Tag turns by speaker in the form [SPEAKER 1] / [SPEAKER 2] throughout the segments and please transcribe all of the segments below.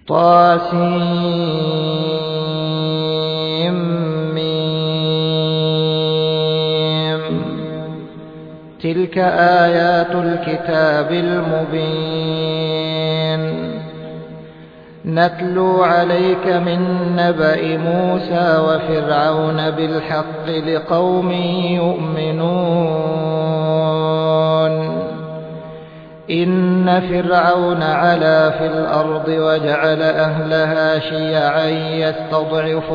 [SPEAKER 1] طاسيم. تلك آيات الكتاب المبين نتلو عليك من نبأ موسى وفرعون بالحق لقوم يؤمنون. إن فرعون علا في الأرض وجعل أهلها شيعا يستضعف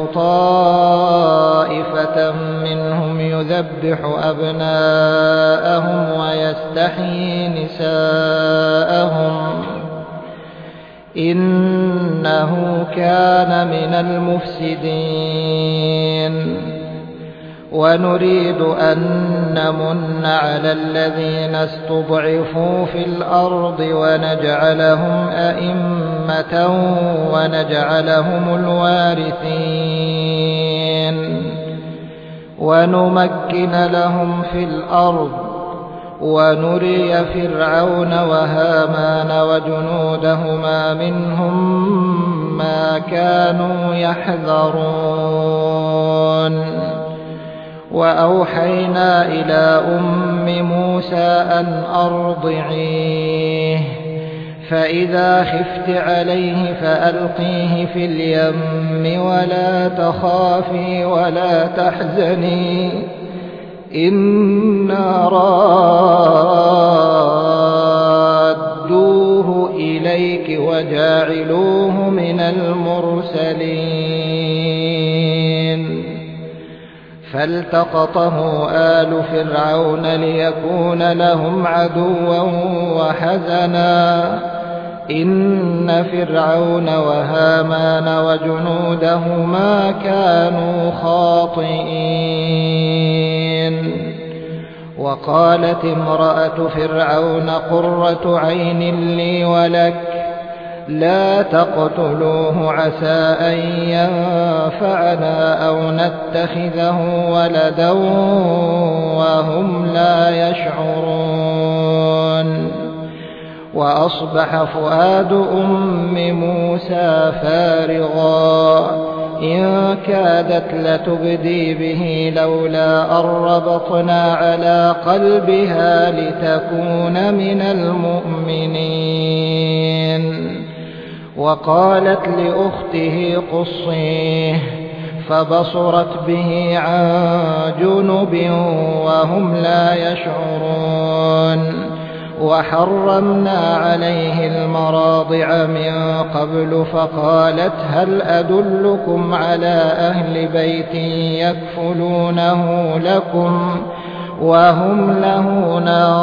[SPEAKER 1] طائفة منهم يذبح أبناءهم ويستحيي نساءهم إنه كان من المفسدين. ونريد أن نمن على الذين استضعفوا في الأرض ونجعلهم أئمة ونجعلهم الوارثين ونمكن لهم في الأرض ونري فرعون وهامان وجنودهما منهم ما كانوا يحذرون. وأوحينا إلى أم موسى أن أرضعيه فإذا خفت عليه فألقيه في اليم ولا تخافي ولا تحزني إنا رادوه إليك وجاعلوه من المرسلين. فالتقطه آل فرعون ليكون لهم عدوا وحزنا إن فرعون وهامان وجنودهما كانوا خاطئين. وقالت امرأة فرعون قرة عين لي ولك لا تقتلوه عسى أن ينفعنا أو نتخذه ولدا وهم لا يشعرون. وأصبح فؤاد أم موسى فارغا إن كادت لتبدي به لولا أن ربطنا على قلبها لتكون من المؤمنين. وقالت لأخته قصيه فبصرت به عن جنب وهم لا يشعرون. وحرمنا عليه المراضع من قبل فقالت هل أدلكم على أهل بيت يكفلونه لكم وهم له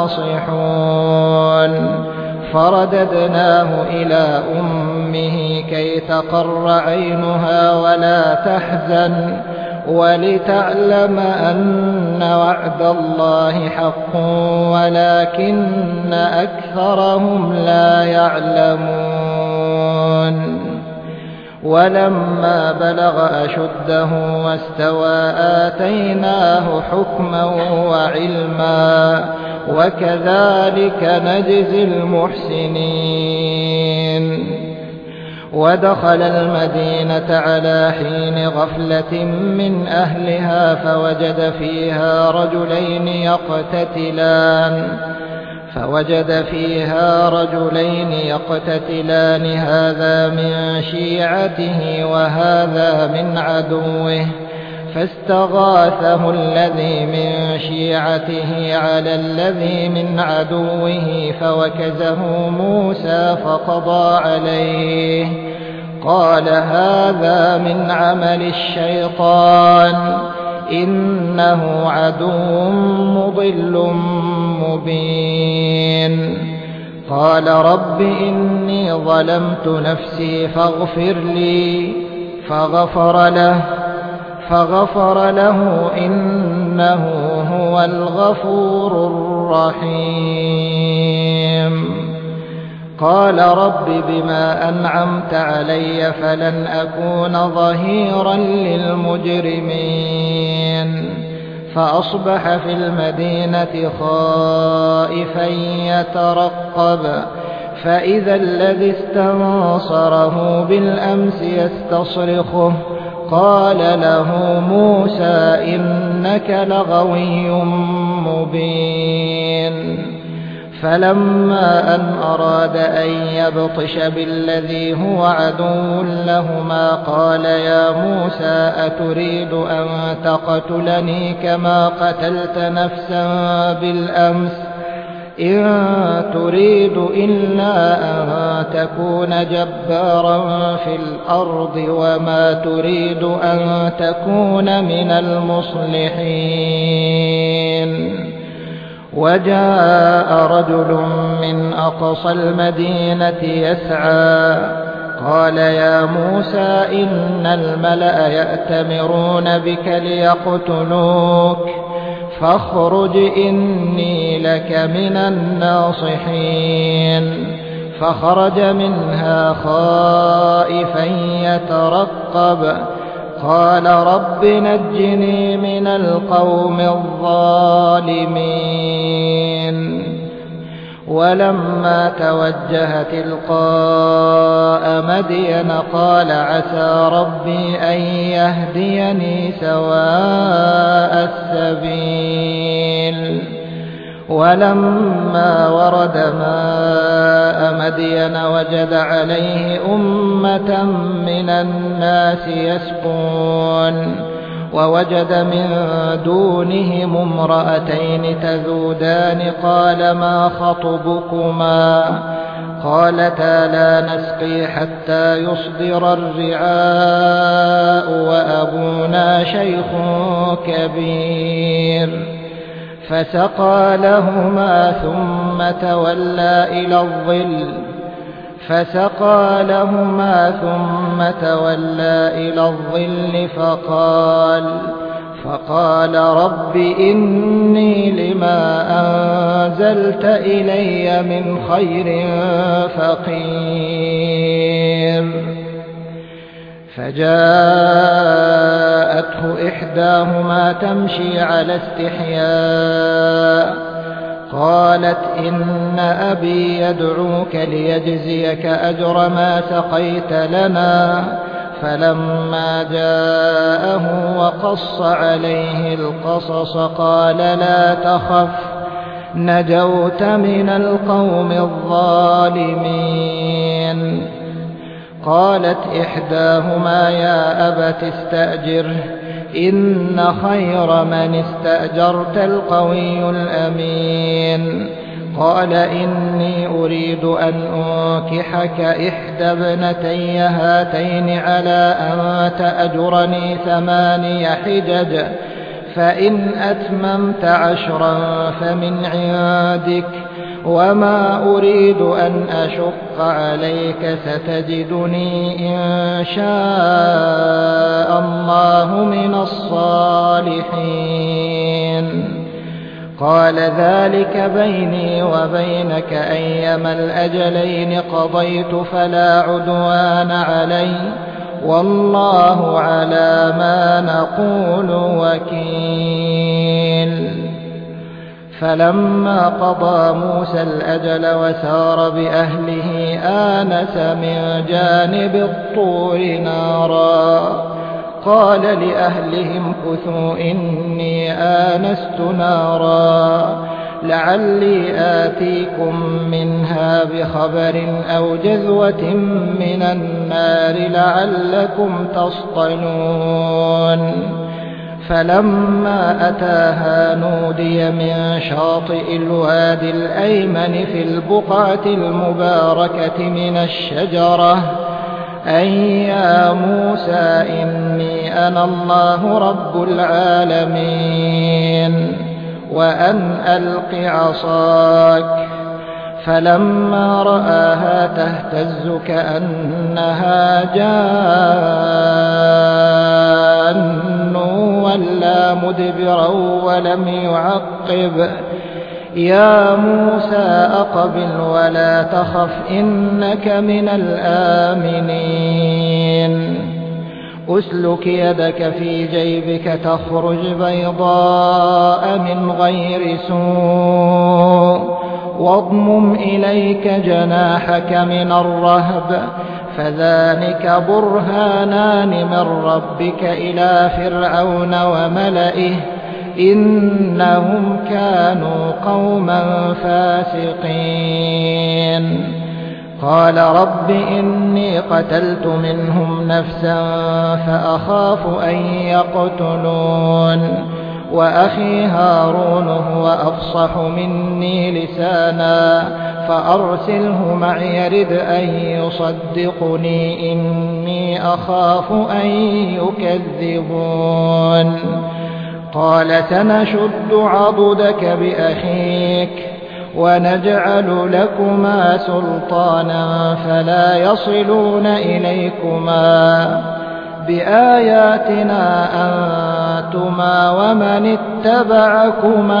[SPEAKER 1] ناصحون. فرددناه إلى أمه كي تقر عينها ولا تحزن ولتعلم أن وعد الله حق ولكن أكثرهم لا يعلمون. ولما بلغ أشده واستوى آتيناه حكما وعلما وكذلك نجزي المحسنين. ودخل المدينة على حين غفلة من أهلها فوجد فيها رجلين يقتتلان هذا من شيعته وهذا من عدوه فاستغاثه الذي من شيعته على الذي من عدوه فوكزه موسى فقضى عليه قال هذا من عمل الشيطان إنه عدو مضل مبين. قال رب إني ظلمت نفسي فاغفر لي فغفر له إنه هو الغفور الرحيم. قال رب بما أنعمت علي فلن أكون ظهيرا للمجرمين. فأصبح في المدينة خائفا يترقب فإذا الذي استنصره بالأمس يستصرخه قال له موسى إنك لغوي مبين فلما أن أراد أن يبطش بالذي هو عدو لهما قال يا موسى أتريد أن تقتلني كما قتلت نفسا بالأمس إن تريد إلا أن تكون جبارا في الأرض وما تريد أن تكون من المصلحين وجاء رجل من أقصى المدينة يسعى قال يا موسى إن الملأ يأتمرون بك ليقتلوك فاخرج إني لك من الناصحين فخرج منها خائفا يترقب قال رب نجني من القوم الظالمين ولما توجه تلقاء مدين قال عسى ربي أن يهديني سواء السبيل ولما ورد ماء مدين وجد عليه أمة من الناس يسقون ووجد من دونهم امرأتين تذودان قال ما خطبكما قالتا لا نسقي حتى يصدر الرعاء وأبونا شيخ كبير فسقى لهما ثم تولى إلى الظل فقال رب إني لما أنزلت إلي من خير فقير فجاءته إحداهما تمشي على استحياء قالت إن أبي يدعوك ليجزيك أجر ما سقيت لنا فلما جاءه وقص عليه القصص قال لا تخف نجوت من القوم الظالمين قالت إحداهما يا أبت استأجره إن خير من استأجرت القوي الأمين قال إني أريد أن أنكحك إحدى ابنتي هاتين على أن تأجرني 8 حجج فإن أتممت 10 فمن عندك وما أريد أن أشق عليك ستجدني إن شاء الله من الصالحين قال ذلك بيني وبينك أيما الأجلين قضيت فلا عدوان علي والله على ما نقول وكيل فلما قضى موسى الأجل وسار بأهله آنس من جانب الطور نارا قال لأهلهم كثوا إني آنست نارا لعلي آتيكم منها بخبر أو جذوة من النار لعلكم تصطلون فلما أتاها نودي من شاطئ الوادي الأيمن في البقعة المباركة من الشجرة أن يا موسى إني أنا الله رب العالمين وأن ألق عصاك فلما رآها تهتز كأنها جان ولا مدبرا ولم يعقب يا موسى أقبل ولا تخف إنك من الآمنين أسلك يدك في جيبك تخرج بيضاء من غير سوء واضمم إليك جناحك من الرهب فذلك برهانان من ربك إلى فرعون وملئه إنهم كانوا قوما فاسقين قال رب إني قتلت منهم نفسا فأخاف أن يقتلون وأخي هارون هو أفصح مني لسانا فأرسله معي يرد أن يصدقني إني أخاف أن يكذبون قال سنشد عضدك بأخيك ونجعل لكما سلطانا فلا يصلون إليكما بآياتنا أنتما ومن اتبعكما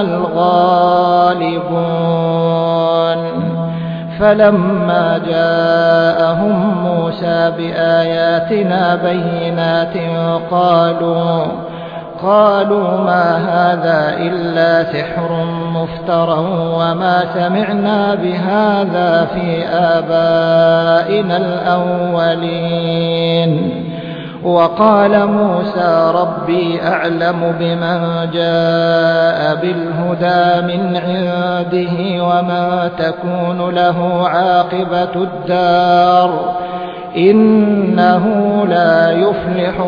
[SPEAKER 1] الغالبون فلما جاءهم موسى بآياتنا بينات قالوا ما هذا إلا سحر مفترى وما سمعنا بهذا في آبائنا الأولين وقال موسى ربي أعلم بمن جاء بالهدى من عنده وما تكون له عاقبة الدار إنه لا يفلح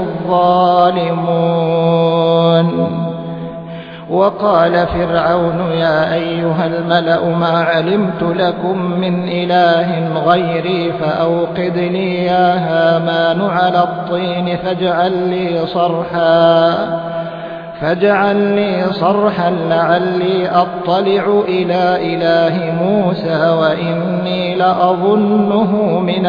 [SPEAKER 1] الظالمون وقال فرعون يا أيها الملأ ما علمت لكم من إله غيري فأوقد لي يا هامان على الطين فاجعل لي صرحا لعلي أطلع إلى إله موسى وإني لأظنه من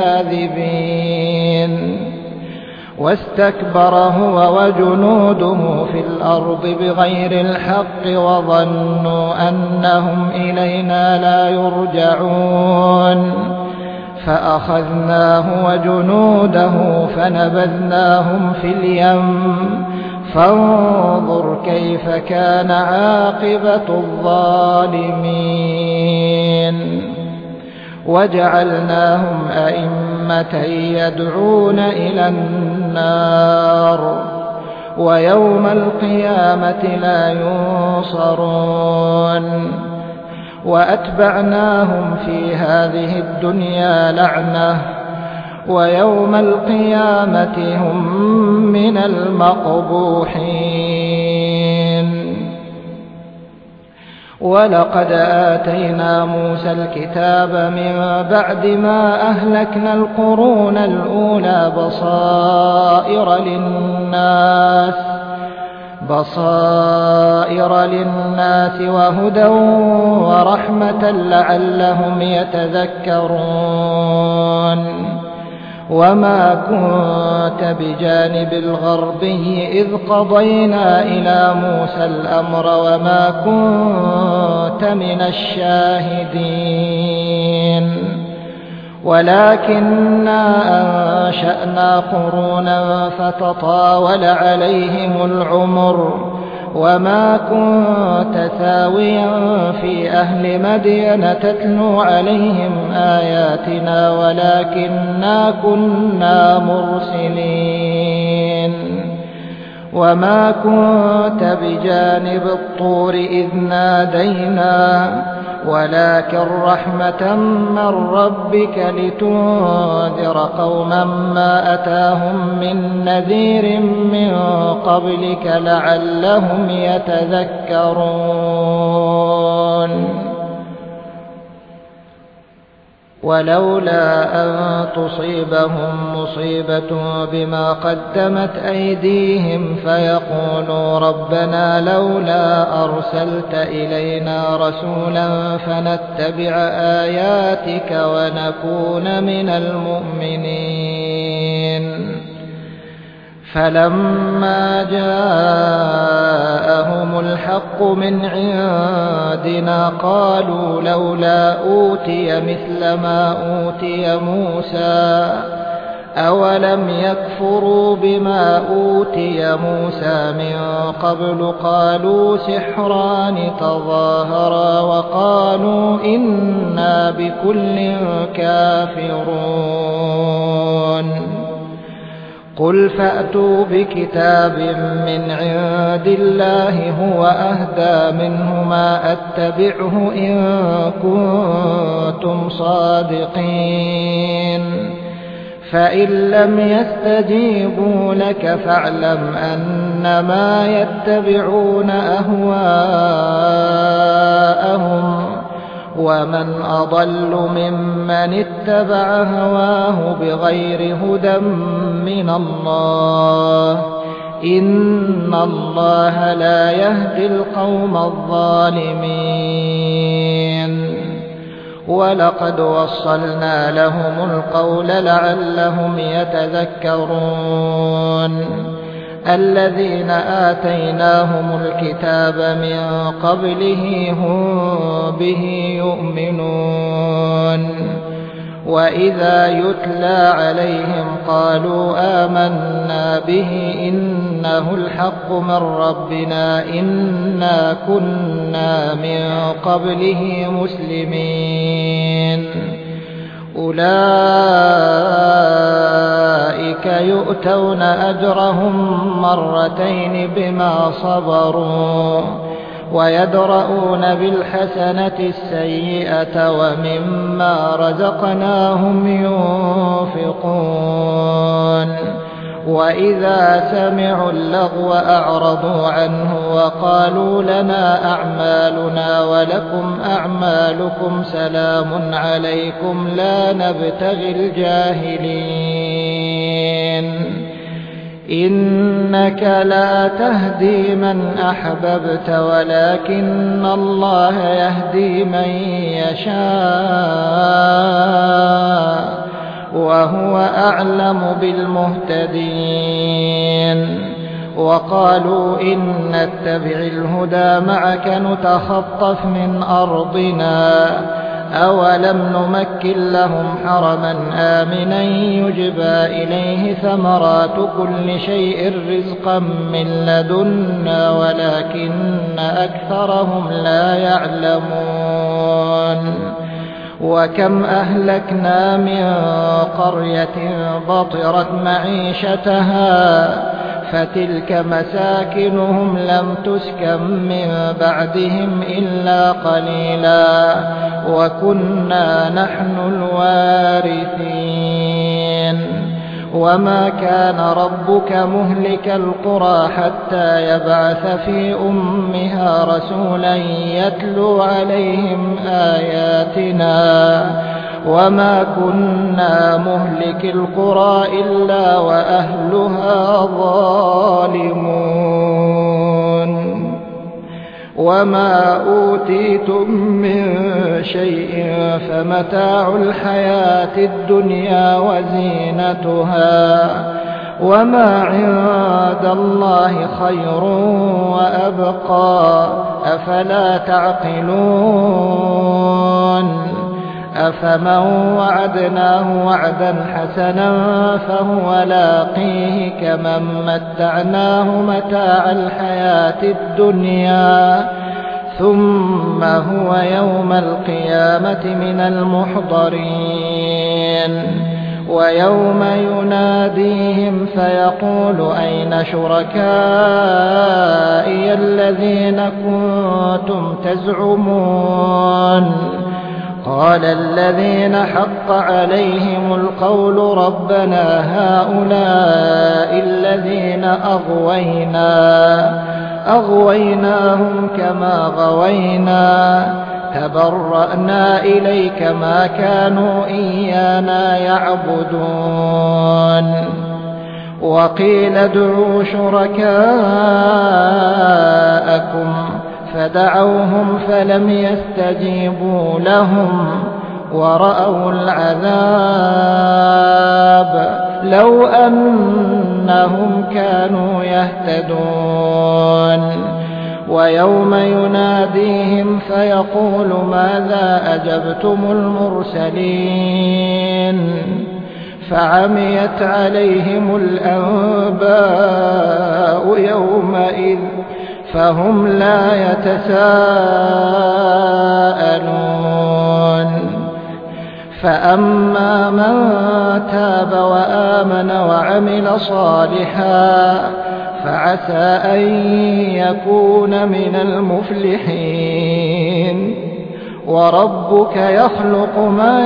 [SPEAKER 1] الكاذبين واستكبر هو وجنوده في الأرض بغير الحق وظنوا أنهم إلينا لا يرجعون فأخذناه وجنوده فنبذناهم في اليم فانظر كيف كان عاقبة الظالمين وجعلناهم أئمة يدعون إلى النار ويوم القيامة لا ينصرون وأتبعناهم في هذه الدنيا لعنة ويوم القيامة هم من المقبوحين ولقد آتينا موسى الكتاب من بعد ما أهلكنا القرون الأولى بصائر للناس وهدى ورحمة لعلهم يتذكرون وما كنت بجانب الغربي إذ قضينا إلى موسى الأمر وما كنت من الشاهدين ولكننا أنشأنا قرونا فتطاول عليهم العمر وما كنت ثاويا في أهل مدين تتلو عليهم آياتنا ولكننا كنا مرسلين وما كنت بجانب الطور إذ نادينا ولكن رحمة من ربك لتنذر قوما ما أتاهم من نذير من قبلك لعلهم يتذكرون ولولا أن تصيبهم مصيبة بما قدمت أيديهم فيقولوا ربنا لولا أرسلت إلينا رسولا فنتبع آياتك ونكون من المؤمنين فلما جاءهم الحق من عندنا قالوا لولا أوتي مثل ما أوتي موسى أولم يكفروا بما أوتي موسى من قبل قالوا سحران تظاهرا وقالوا إنا بكل كافرون قل فأتوا بكتاب من عند الله هو أهدى منهما أتبعه إن كنتم صادقين فإن لم يستجيبوا لك فاعلم أنما يتبعون أهواءهم ومن أضل ممن اتبع هواه بغير هدى من الله إن الله لا يهدي القوم الظالمين ولقد وصلنا لهم القول لعلهم يتذكرون الذين آتيناهم الكتاب من قبله هم به يؤمنون وإذا يتلى عليهم قالوا آمنا به إنه الحق من ربنا إنا كنا من قبله مسلمين أولئك يؤتون أجرهم مرتين بما صبروا ويدرؤون بالحسنة السيئة ومما رزقناهم ينفقون وإذا سمعوا اللغو أعرضوا عنه وقالوا لنا أعمالنا ولكم أعمالكم سلام عليكم لا نبتغي الجاهلين إنك لا تهدي من أحببت ولكن الله يهدي من يشاء وهو أعلم بالمهتدين وقالوا إن نتبع الهدى معك نتخطف من أرضنا أولم نمكن لهم حرما آمنا يجبى إليه ثمرات كل شيء رزقا من لدنا ولكن أكثرهم لا يعلمون وكم أهلكنا من قرية بطرت معيشتها فتلك مساكنهم لم تسكن من بعدهم إلا قليلا وكنا نحن الوارثين وما كان ربك مهلك القرى حتى يبعث في أمها رسولا يتلو عليهم آياتنا وما كنا مهلك القرى إلا وأهلها ظالمون وما أوتيتم من شيء فمتاع الحياة الدنيا وزينتها وما عند الله خير وأبقى أفلا تعقلون أفمن وعدناه وعدا حسنا فهو لاقيه كمن متعناه متاع الحياة الدنيا ثم هو يوم القيامة من المحضرين ويوم يناديهم فيقول أين شركائي الذين كنتم تزعمون قال الذين حق عليهم القول ربنا هؤلاء الذين أغويناهم كما غوينا تبرأنا إليك ما كانوا إيانا يعبدون وقيل ادعوا شركاءكم فدعوهم فلم يستجيبوا لهم ورأوا العذاب لو أنهم كانوا يهتدون ويوم يناديهم فيقول ماذا أجبتم المرسلين فعميت عليهم الأنباء يومئذ فهم لا يتساءلون فأما من تاب وآمن وعمل صالحا فعسى أن يكون من المفلحين وربك يخلق ما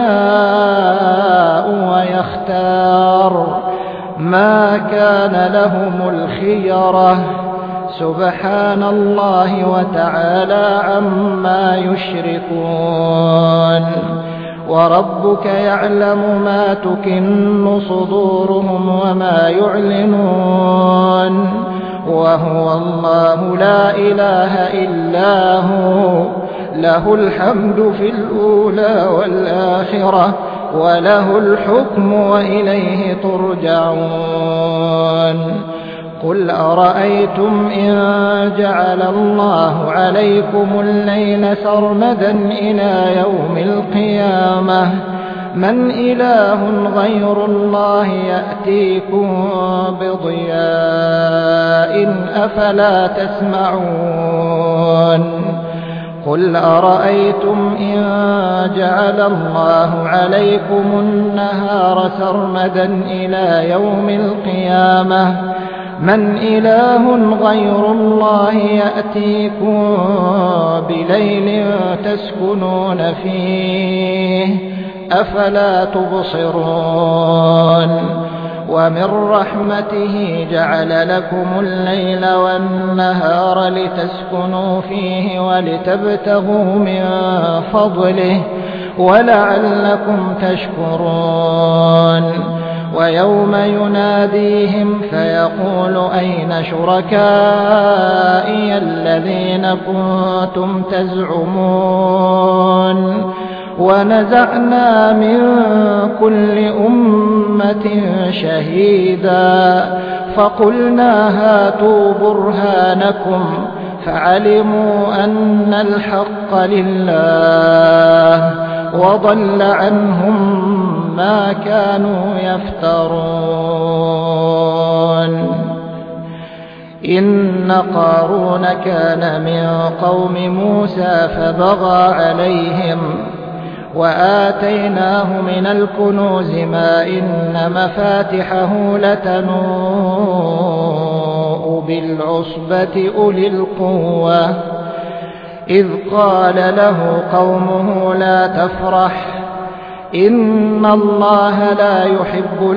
[SPEAKER 1] يشاء ويختار ما كان لهم الخيرة سبحان الله وتعالى عما يشركون وربك يعلم ما تكن صدورهم وما يعلنون وهو الله لا إله إلا هو له الحمد في الأولى والآخرة وله الحكم وإليه ترجعون قل أرأيتم إن جعل الله عليكم الليل سرمدا إلى يوم القيامة من إله غير الله يأتيكم بضياء أفلا تسمعون قل أرأيتم إن جعل الله عليكم النهار سرمدا إلى يوم القيامة من إله غير الله يأتيكم بليل تسكنون فيه أفلا تبصرون ومن رحمته جعل لكم الليل والنهار لتسكنوا فيه ولتبتغوا من فضله ولعلكم تشكرون ويوم يناديهم فيقول أين شركائي الذين كنتم تزعمون ونزعنا من كل أمة شهيدا فقلنا هاتوا برهانكم فعلموا أن الحق لله وضل عنهم ما كانوا يفترون إن قارون كان من قوم موسى فبغى عليهم وآتيناه من الكنوز ما إن مفاتحه لتنوء بالعصبة أولي القوة إذ قال له قومه لا تفرح إن الله لا يحب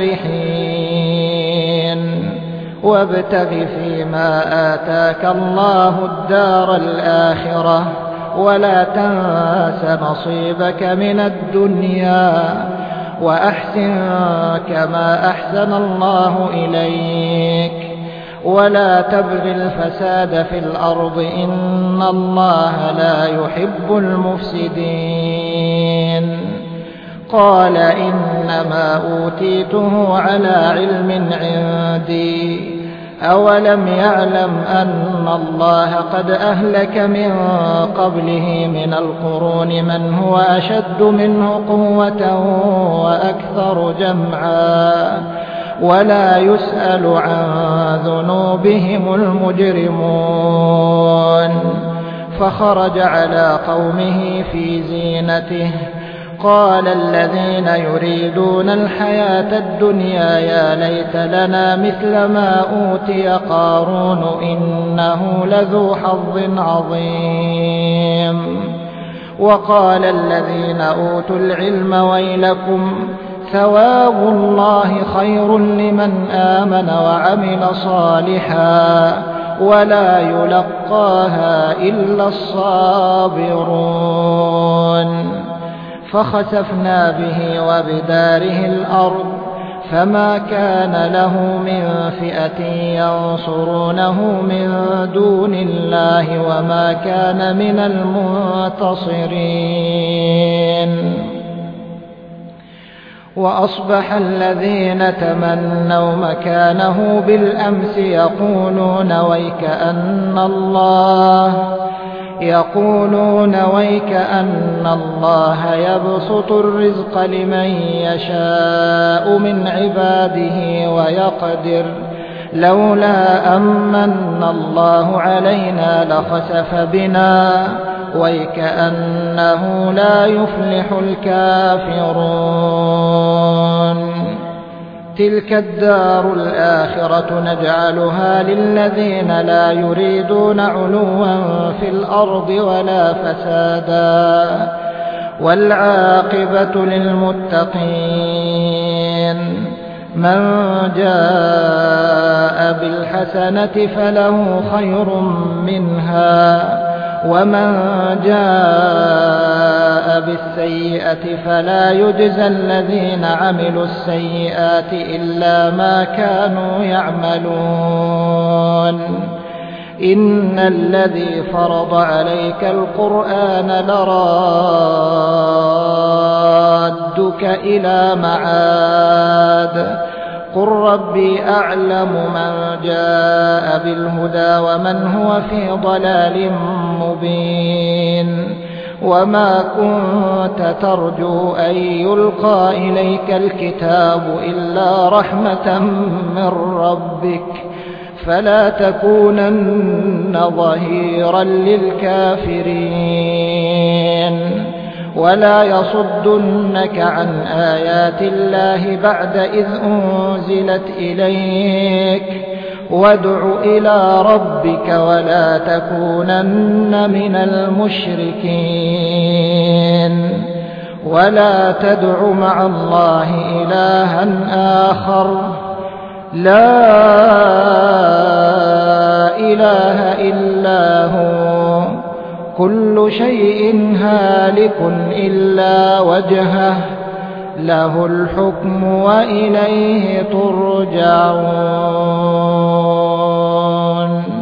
[SPEAKER 1] الفرحين وابتغ فيما آتاك الله الدار الآخرة ولا تنس نصيبك من الدنيا وأحسن كما أحسن الله إليك ولا تبغ الفساد في الأرض إن الله لا يحب المفسدين قال إنما أوتيته على علم عندي أولم يعلم أن الله قد أهلك من قبله من القرون من هو أشد منه قوة وأكثر جمعا ولا يسأل عن ذنوبهم المجرمون فخرج على قومه في زينته قال الذين يريدون الحياة الدنيا يا ليت لنا مثل ما أوتي قارون إنه لذو حظ عظيم وقال الذين أوتوا العلم ويلكم ثواب الله خير لمن آمن وعمل صالحا ولا يلقاها إلا الصابرون فخسفنا به وبداره الأرض فما كان له من فئة ينصرونه من دون الله وما كان من المنتصرين وأصبح الذين تمنوا مكانه بالأمس يقولون ويك أن يقولون ويك أن الله يبسط الرزق لمن يشاء من عباده ويقدر لولا أمن الله علينا لخسف بنا ويكأنه لا يفلح الكافرون. تلك الدار الآخرة نجعلها للذين لا يريدون علوا في الأرض ولا فسادا والعاقبة للمتقين. من جاء بالحسنة فله خير منها ومن جاء بالسيئة فلا يجزى الذين عملوا السيئات إلا ما كانوا يعملون. إن الذي فرض عليك القرآن لرادك إلى معاد قل ربي أعلم من جاء بالهدى ومن هو في ضلال مبين. وما كنت ترجو أن يلقى إليك الكتاب إلا رحمة من ربك فلا تكونن ظهيرا للكافرين. ولا يصدنك عن آيات الله بعد إذ أنزلت إليك وادع إلى ربك ولا تكونن من المشركين. ولا تدع مع الله إلها آخر لا إله إلا هو كل شيء هالك إلا وجهه له الحكم وإليه ترجعون.